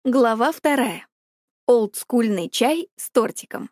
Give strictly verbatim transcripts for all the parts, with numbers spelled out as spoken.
Глава вторая. Олдскульный чай с тортиком.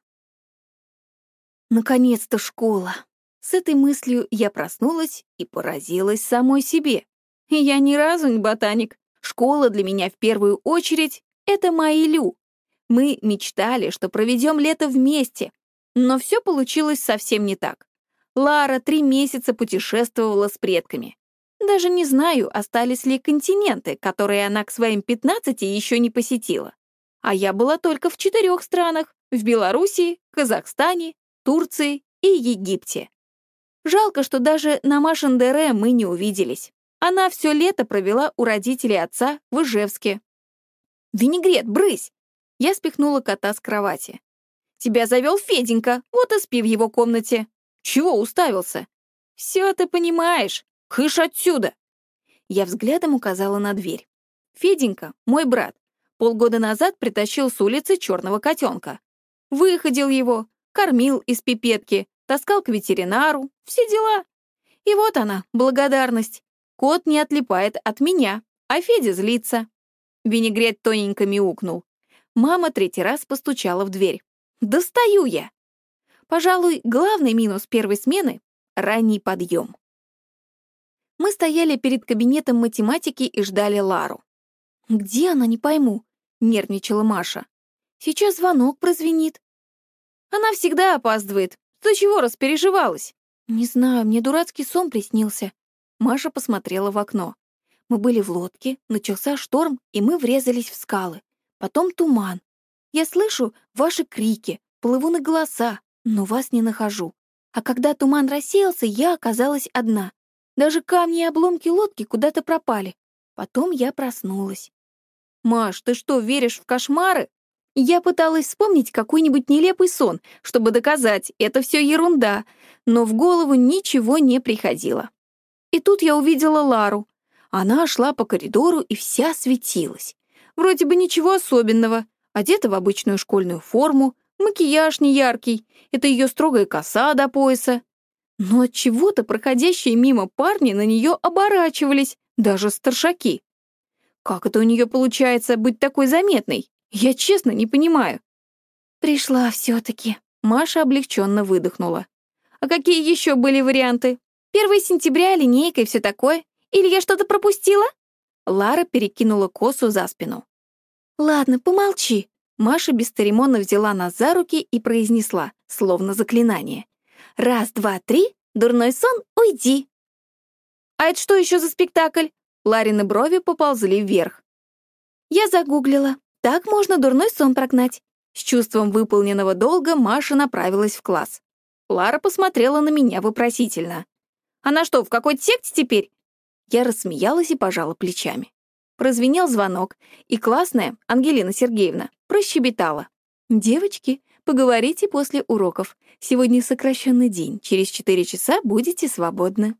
Наконец-то школа. С этой мыслью я проснулась и поразилась самой себе. Я ни разу не ботаник. Школа для меня в первую очередь — это Май-Лю. Мы мечтали, что проведем лето вместе, но все получилось совсем не так. Лара три месяца путешествовала с предками. Даже не знаю, остались ли континенты, которые она к своим пятнадцати еще не посетила. А я была только в четырех странах — в Белоруссии, Казахстане, Турции и Египте. Жалко, что даже на Машин-Дере мы не увиделись. Она все лето провела у родителей отца в Ижевске. «Винегрет, брысь!» Я спихнула кота с кровати. «Тебя завел Феденька, вот и спи в его комнате». «Чего уставился?» «Все ты понимаешь. Кыш отсюда!» Я взглядом указала на дверь. Феденька, мой брат, полгода назад притащил с улицы черного котенка. Выходил его, кормил из пипетки, таскал к ветеринару, все дела. И вот она, благодарность. Кот не отлипает от меня, а Федя злится. Винегрет тоненько мяукнул. Мама третий раз постучала в дверь. «Достаю я!» Пожалуй, главный минус первой смены — ранний подъем. Мы стояли перед кабинетом математики и ждали Лару. «Где она, не пойму», — нервничала Маша. «Сейчас звонок прозвенит». «Она всегда опаздывает. Ты чего распереживалась?» «Не знаю, мне дурацкий сон приснился». Маша посмотрела в окно. Мы были в лодке, начался шторм, и мы врезались в скалы. Потом туман. Я слышу ваши крики, плыву на голоса, но вас не нахожу. А когда туман рассеялся, я оказалась одна. Даже камни и обломки лодки куда-то пропали. Потом я проснулась. «Маш, ты что, веришь в кошмары?» Я пыталась вспомнить какой-нибудь нелепый сон, чтобы доказать, это все ерунда, но в голову ничего не приходило. И тут я увидела Лару. Она шла по коридору и вся светилась. Вроде бы ничего особенного. Одета в обычную школьную форму, макияж неяркий, это ее строгая коса до пояса. Но от чего-то проходящие мимо парни на нее оборачивались, даже старшаки. Как это у нее получается быть такой заметной? Я честно не понимаю. Пришла все-таки. Маша облегченно выдохнула. А какие еще были варианты? первое сентября, линейка и все такое? Или я что-то пропустила? Лара перекинула косу за спину. Ладно, помолчи. Маша бесцеремонно взяла нас за руки и произнесла, словно заклинание. Раз, два, три, дурной сон, уйди. А это что еще за спектакль? Ларины брови поползли вверх. Я загуглила. Так можно дурной сон прогнать. С чувством выполненного долга Маша направилась в класс. Лара посмотрела на меня вопросительно. Она что, в какой-то секте теперь? Я рассмеялась и пожала плечами. Прозвенел звонок, и классная, Ангелина Сергеевна, прощебетала. «Девочки, поговорите после уроков. Сегодня сокращенный день. Через четыре часа будете свободны».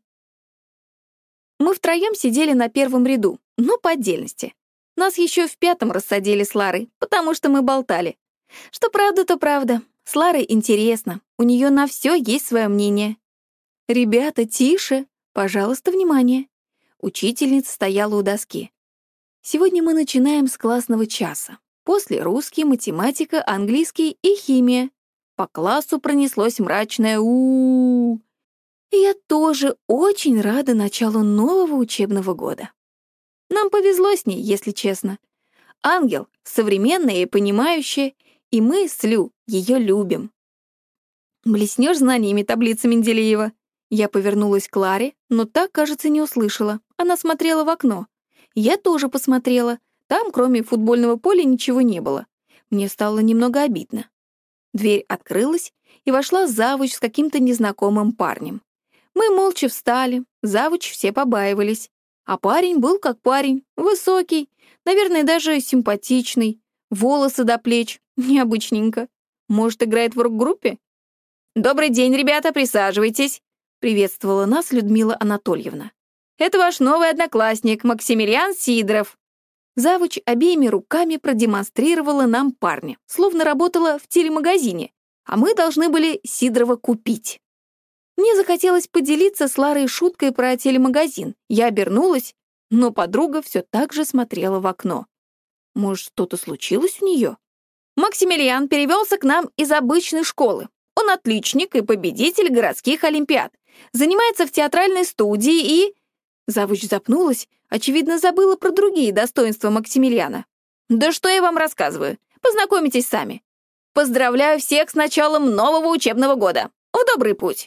Мы втроем сидели на первом ряду, но по отдельности. Нас еще в пятом рассадили с Ларой, потому что мы болтали. Что правда, то правда. С Ларой интересно. У нее на все есть свое мнение. «Ребята, тише! Пожалуйста, внимание!» Учительница стояла у доски. «Сегодня мы начинаем с классного часа. После русский, математика, английский и химия». По классу пронеслось мрачное у-у-у. И я тоже очень рада началу нового учебного года. Нам повезло с ней, если честно. Ангел, современная и понимающая, и мы с Лю ее любим. Блеснешь знаниями таблицы Менделеева? Я повернулась к Ларе, но та, кажется, не услышала. Она смотрела в окно. Я тоже посмотрела. Там, кроме футбольного поля, ничего не было. Мне стало немного обидно. Дверь открылась, и вошла завуч с каким-то незнакомым парнем. Мы молча встали, завуч все побаивались. А парень был как парень, высокий, наверное, даже симпатичный, волосы до плеч, необычненько. Может, играет в рок-группе? «Добрый день, ребята, присаживайтесь», — приветствовала нас Людмила Анатольевна. «Это ваш новый одноклассник, Максимилиан Сидоров». Завуч обеими руками продемонстрировала нам парня, словно работала в телемагазине, а мы должны были Сидорова купить. Мне захотелось поделиться с Ларой шуткой про телемагазин. Я обернулась, но подруга все так же смотрела в окно. Может, что-то случилось у нее? Максимилиан перевелся к нам из обычной школы. Он отличник и победитель городских олимпиад. Занимается в театральной студии и... Завуч запнулась, очевидно, забыла про другие достоинства Максимилиана. Да что я вам рассказываю? Познакомитесь сами. Поздравляю всех с началом нового учебного года. В добрый путь.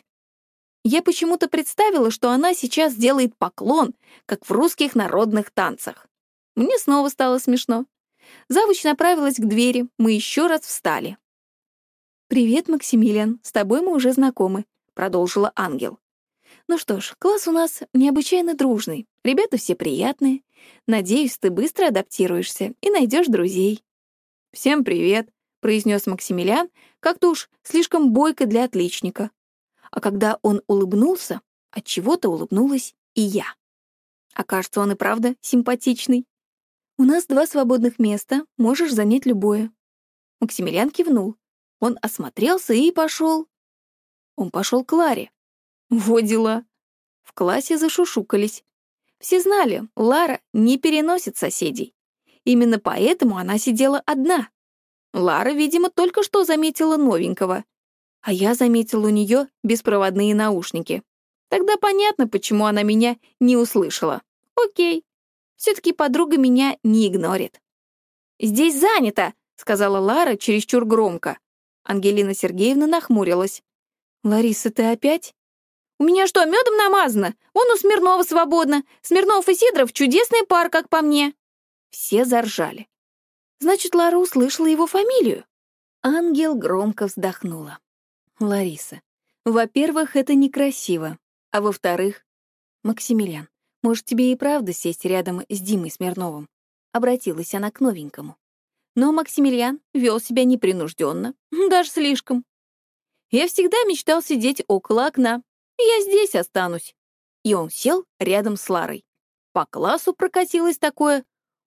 Я почему-то представила, что она сейчас делает поклон, как в русских народных танцах. Мне снова стало смешно. Завуч направилась к двери, мы еще раз встали. «Привет, Максимилиан, с тобой мы уже знакомы», — продолжила ангел. «Ну что ж, класс у нас необычайно дружный, ребята все приятные. Надеюсь, ты быстро адаптируешься и найдешь друзей». «Всем привет», — произнес Максимилиан, как-то уж слишком бойко для отличника. А когда он улыбнулся, отчего-то улыбнулась и я. А кажется, он и правда симпатичный. «У нас два свободных места, можешь занять любое». Максимилиан кивнул. Он осмотрелся и пошел. Он пошел к Ларе. Во дела. В классе зашушукались. Все знали, Лара не переносит соседей. Именно поэтому она сидела одна. Лара, видимо, только что заметила новенького. А я заметил у нее беспроводные наушники. Тогда понятно, почему она меня не услышала. Окей. Все-таки подруга меня не игнорит. «Здесь занято», — сказала Лара чересчур громко. Ангелина Сергеевна нахмурилась. «Лариса, ты опять?» «У меня что, медом намазано? Вон у Смирнова свободно. Смирнов и Сидоров — чудесная пара, как по мне». Все заржали. Значит, Лара услышала его фамилию. Ангел громко вздохнула. «Лариса, во-первых, это некрасиво. А во-вторых, Максимилиан, может, тебе и правда сесть рядом с Димой Смирновым?» Обратилась она к новенькому. Но Максимилиан вел себя непринужденно, даже слишком. «Я всегда мечтал сидеть около окна. Я здесь останусь». И он сел рядом с Ларой. По классу прокатилось такое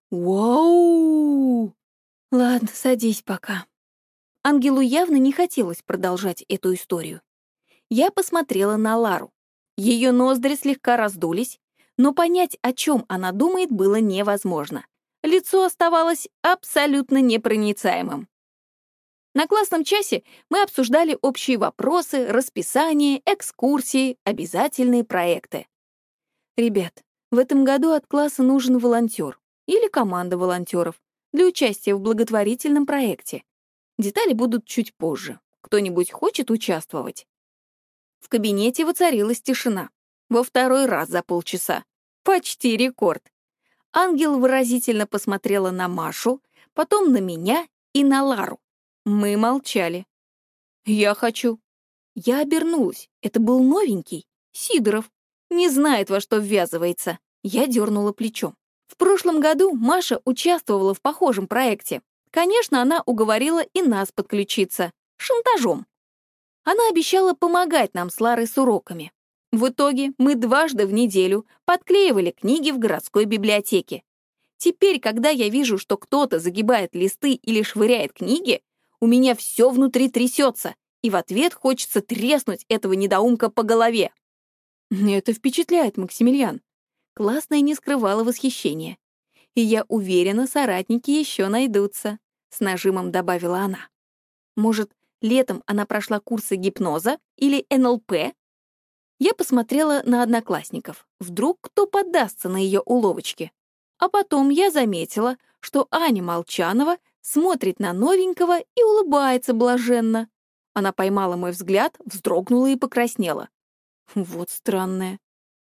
«Вау!». «Ладно, садись пока». Ангелу явно не хотелось продолжать эту историю. Я посмотрела на Лару. Ее ноздри слегка раздулись, но понять, о чем она думает, было невозможно. Лицо оставалось абсолютно непроницаемым. На классном часе мы обсуждали общие вопросы, расписание, экскурсии, обязательные проекты. «Ребят, в этом году от класса нужен волонтер или команда волонтеров для участия в благотворительном проекте. Детали будут чуть позже. Кто-нибудь хочет участвовать?» В кабинете воцарилась тишина. Во второй раз за полчаса. Почти рекорд. Ангел выразительно посмотрела на Машу, потом на меня и на Лару. Мы молчали. «Я хочу». Я обернулась. Это был новенький, Сидоров. Не знает, во что ввязывается. Я дернула плечом. В прошлом году Маша участвовала в похожем проекте. Конечно, она уговорила и нас подключиться. Шантажом. Она обещала помогать нам с Ларой с уроками. В итоге мы дважды в неделю подклеивали книги в городской библиотеке. Теперь, когда я вижу, что кто-то загибает листы или швыряет книги, у меня все внутри трясется, и в ответ хочется треснуть этого недоумка по голове. Это впечатляет, Максимилиан. Классная не скрывала восхищения. И я уверена, соратники еще найдутся, с нажимом добавила она. Может, летом она прошла курсы гипноза или эн эл пэ? Я посмотрела на одноклассников. Вдруг кто поддастся на ее уловочки. А потом я заметила, что Аня Молчанова смотрит на новенького и улыбается блаженно. Она поймала мой взгляд, вздрогнула и покраснела. Вот странное.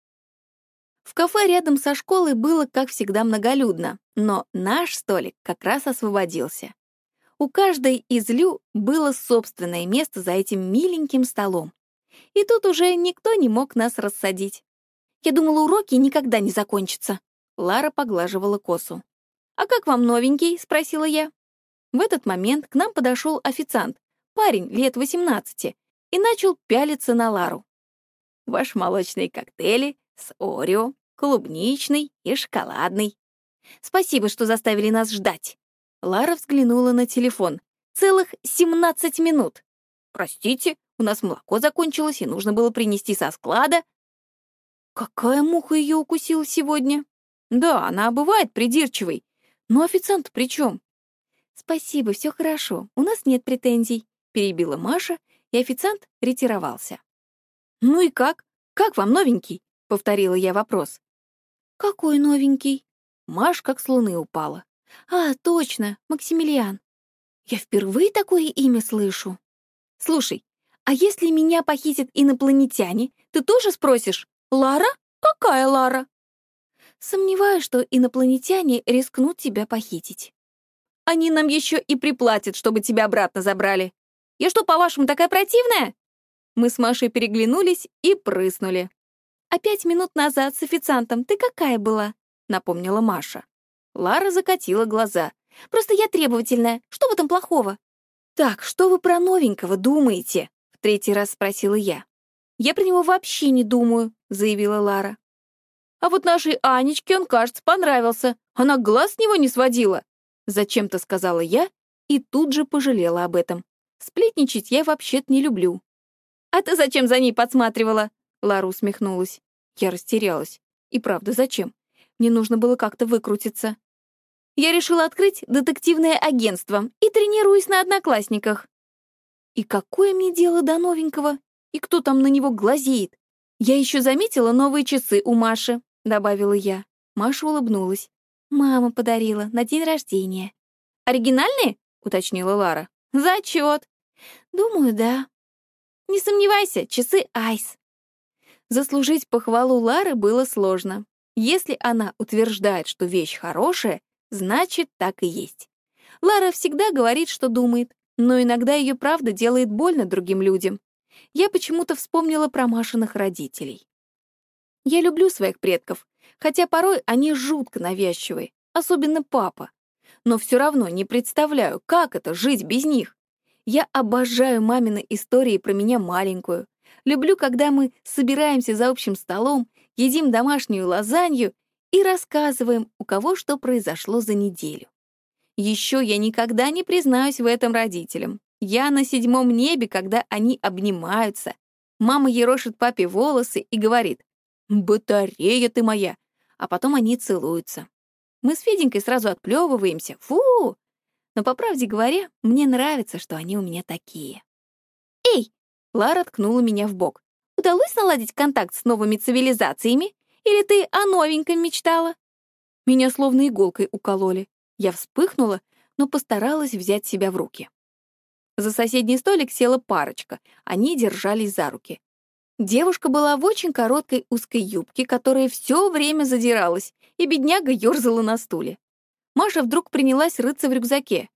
В кафе рядом со школой было, как всегда, многолюдно, но наш столик как раз освободился. У каждой из Лю было собственное место за этим миленьким столом. И тут уже никто не мог нас рассадить. Я думала, уроки никогда не закончатся. Лара поглаживала косу. «А как вам новенький?» — спросила я. В этот момент к нам подошел официант, парень лет восемнадцати, и начал пялиться на Лару. «Ваш молочные коктейли с Орео, клубничный и шоколадный. Спасибо, что заставили нас ждать». Лара взглянула на телефон. «Целых семнадцать минут. Простите, у нас молоко закончилось, и нужно было принести со склада». Какая муха ее укусила сегодня? Да, она бывает придирчивой, Ну, официант при чем? Спасибо, все хорошо, у нас нет претензий, перебила Маша, и официант ретировался. Ну и как? Как вам новенький? Повторила я вопрос. Какой новенький? Маш как с луны упала. А, точно, Максимилиан. Я впервые такое имя слышу. Слушай, а если меня похитят инопланетяне, ты тоже спросишь: Лара? Какая Лара? Сомневаюсь, что инопланетяне рискнут тебя похитить. Они нам еще и приплатят, чтобы тебя обратно забрали. Я что, по-вашему, такая противная? Мы с Машей переглянулись и прыснули. А пять минут назад с официантом ты какая была? Напомнила Маша. Лара закатила глаза. Просто я требовательная. Что в этом плохого? Так, что вы про новенького думаете? В третий раз спросила я. Я про него вообще не думаю, заявила Лара. А вот нашей Анечке он, кажется, понравился. Она глаз с него не сводила. Зачем-то сказала я и тут же пожалела об этом. Сплетничать я вообще-то не люблю. А ты зачем за ней подсматривала? Лара усмехнулась. Я растерялась. И правда, зачем? Мне нужно было как-то выкрутиться. Я решила открыть детективное агентство и тренируюсь на одноклассниках. И какое мне дело до новенького? И кто там на него глазеет? Я еще заметила новые часы у Маши, добавила я. Маша улыбнулась. Мама подарила на день рождения. Оригинальные? Уточнила Лара. Зачет. Думаю, да. Не сомневайся, часы Айс. Заслужить похвалу Лары было сложно. Если она утверждает, что вещь хорошая, значит, так и есть. Лара всегда говорит, что думает, но иногда ее правда делает больно другим людям. Я почему-то вспомнила про Машиных родителей. Я люблю своих предков, хотя порой они жутко навязчивые, особенно папа. Но все равно не представляю, как это — жить без них. Я обожаю мамины истории про меня маленькую. Люблю, когда мы собираемся за общим столом, едим домашнюю лазанью и рассказываем, у кого что произошло за неделю. Еще я никогда не признаюсь в этом родителям. Я на седьмом небе, когда они обнимаются. Мама ерошит папе волосы и говорит: «Батарея ты моя!» А потом они целуются. Мы с Феденькой сразу отплевываемся. Фу! Но, по правде говоря, мне нравится, что они у меня такие. «Эй!» — Лара ткнула меня в бок. «Удалось наладить контакт с новыми цивилизациями? Или ты о новеньком мечтала?» Меня словно иголкой укололи. Я вспыхнула, но постаралась взять себя в руки. За соседний столик села парочка. Они держались за руки. Девушка была в очень короткой узкой юбке, которая все время задиралась, и бедняга ёрзала на стуле. Маша вдруг принялась рыться в рюкзаке.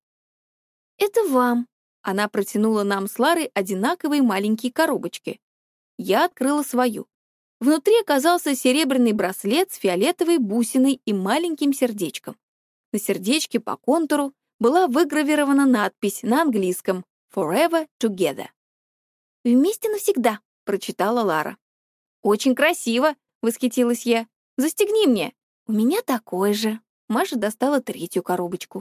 «Это вам». Она протянула нам с Ларой одинаковые маленькие коробочки. Я открыла свою. Внутри оказался серебряный браслет с фиолетовой бусиной и маленьким сердечком. На сердечке по контуру была выгравирована надпись на английском «Forever Together». «Вместе навсегда», — прочитала Лара. «Очень красиво», — восхитилась я. «Застегни мне». «У меня такой же». Маша достала третью коробочку.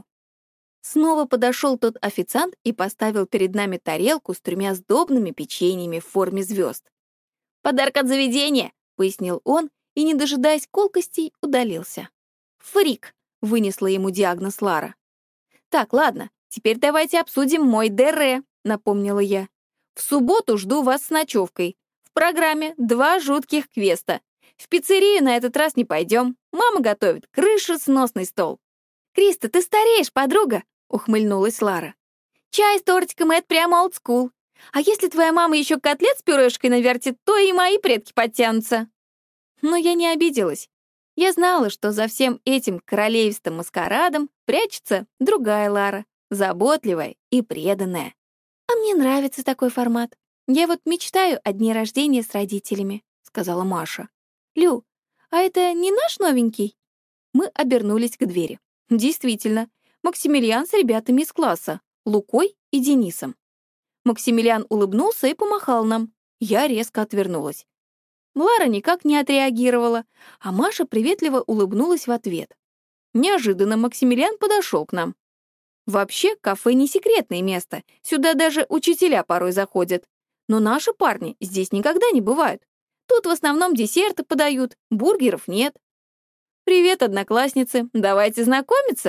Снова подошел тот официант и поставил перед нами тарелку с тремя сдобными печеньями в форме звезд. «Подарок от заведения», — пояснил он, и, не дожидаясь колкостей, удалился. «Фрик», — вынесла ему диагноз Лара. «Так, ладно, теперь давайте обсудим мой ДР», — напомнила я. «В субботу жду вас с ночевкой. В программе два жутких квеста. В пиццерию на этот раз не пойдем. Мама готовит крышесносный стол». «Криста, ты стареешь, подруга», — ухмыльнулась Лара. «Чай с тортиком — это прямо олдскул. А если твоя мама еще котлет с пюрешкой навертит, то и мои предки подтянутся». Но я не обиделась. Я знала, что за всем этим королевским маскарадом прячется другая Лара, заботливая и преданная. «А мне нравится такой формат. Я вот мечтаю о дне рождения с родителями», — сказала Маша. «Лю, а это не наш новенький?» Мы обернулись к двери. Действительно, Максимилиан с ребятами из класса, Лукой и Денисом. Максимилиан улыбнулся и помахал нам. Я резко отвернулась. Лара никак не отреагировала, а Маша приветливо улыбнулась в ответ. Неожиданно Максимилиан подошел к нам. Вообще, кафе не секретное место, сюда даже учителя порой заходят. Но наши парни здесь никогда не бывают. Тут в основном десерты подают, бургеров нет. «Привет, одноклассницы, давайте знакомиться!»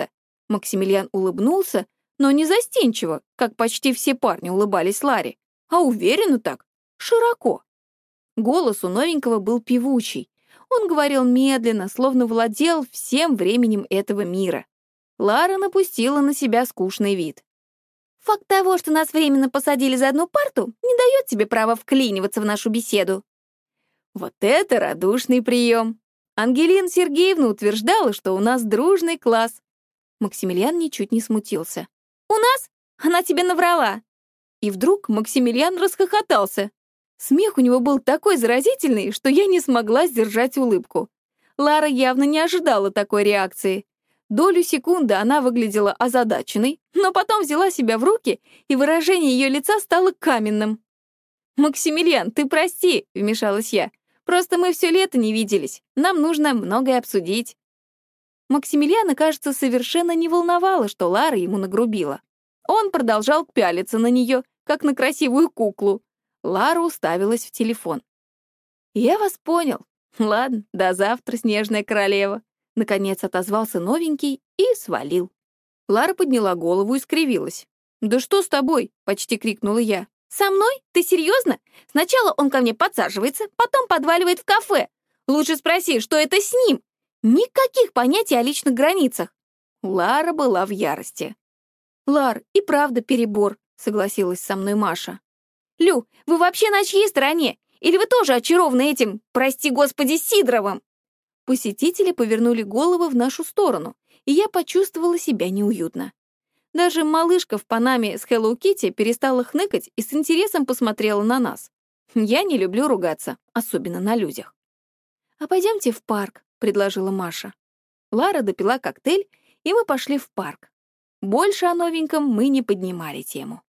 Максимилиан улыбнулся, но не застенчиво, как почти все парни улыбались Ларе, а уверенно так, широко. Голос у новенького был певучий. Он говорил медленно, словно владел всем временем этого мира. Лара напустила на себя скучный вид. «Факт того, что нас временно посадили за одну парту, не дает тебе права вклиниваться в нашу беседу». Вот это радушный прием! Ангелина Сергеевна утверждала, что у нас дружный класс. Максимилиан ничуть не смутился. «У нас? Она тебе наврала!» И вдруг Максимилиан расхохотался. Смех у него был такой заразительный, что я не смогла сдержать улыбку. Лара явно не ожидала такой реакции. Долю секунды она выглядела озадаченной, но потом взяла себя в руки, и выражение ее лица стало каменным. «Максимилиан, ты прости», — вмешалась я. «Просто мы все лето не виделись. Нам нужно многое обсудить». Максимилиана, кажется, совершенно не волновало, что Лара ему нагрубила. Он продолжал пялиться на нее, как на красивую куклу. Лара уставилась в телефон. «Я вас понял. Ладно, до завтра, снежная королева». Наконец отозвался новенький и свалил. Лара подняла голову и скривилась. «Да что с тобой?» — почти крикнула я. «Со мной? Ты серьезно? Сначала он ко мне подсаживается, потом подваливает в кафе. Лучше спроси, что это с ним? Никаких понятий о личных границах». Лара была в ярости. «Лар, и правда перебор», — согласилась со мной Маша. «Лю, вы вообще на чьей стороне? Или вы тоже очарованы этим, прости господи, Сидоровым?» Посетители повернули головы в нашу сторону, и я почувствовала себя неуютно. Даже малышка в панаме с Hello Kitty перестала хныкать и с интересом посмотрела на нас. Я не люблю ругаться, особенно на людях. «А пойдемте в парк», — предложила Маша. Лара допила коктейль, и мы пошли в парк. Больше о новеньком мы не поднимали тему.